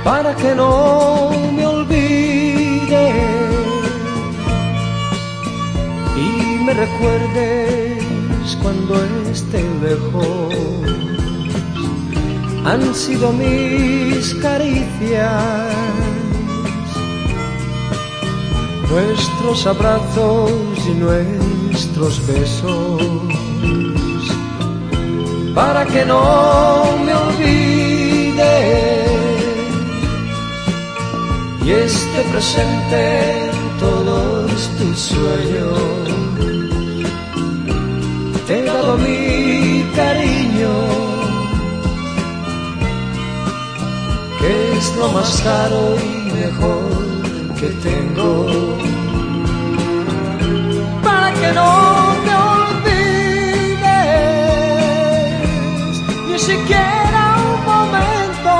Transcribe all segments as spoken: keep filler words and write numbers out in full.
para que no me olvides y me recuerdes cuando esté lejos. Han sido mis caricias, nuestros abrazos y nuestros besos, para que no me olvides y esté presente en todos tus sueños. Te he dado mi cariño, que es lo más caro y mejor que tengo, para que no me olvides ni siquiera un momento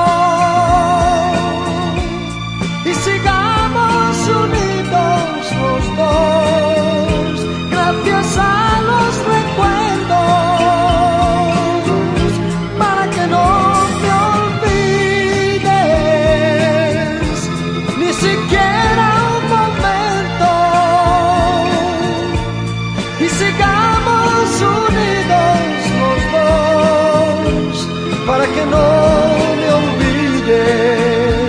y sigamos unidos los dos, gracias a los recuerdos, para que no ni siquiera un momento y sigamos unidos los dos, para que no me olvides.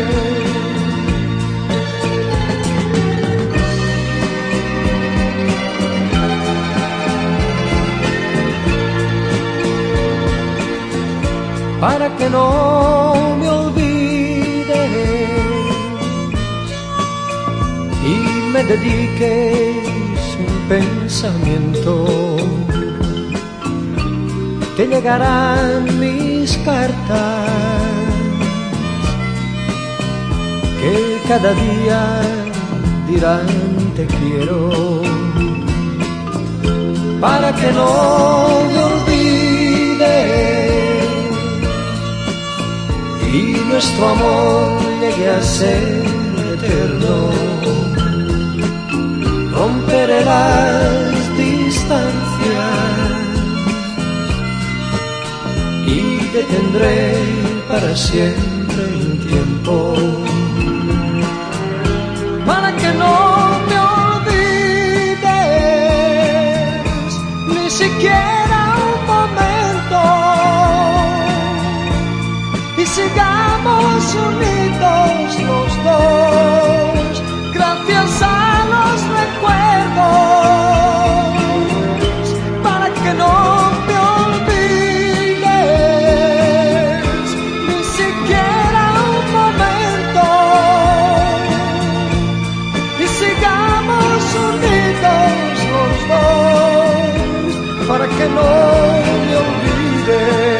Para que no me olvides y me dediques un pensamiento. Te llegarán mis cartas, que cada día dirán te quiero, para que no me olvides y nuestro amor llegue a ser eterno. Romperé las distancias y detendré para siempre el tiempo, para que no me olvides ni siquiera un momento y sigamos unidos los dos, gracias a los recuerdos, para que no me olvides ni siquiera un momento y sigamos unidos los dos, para que no me olvides.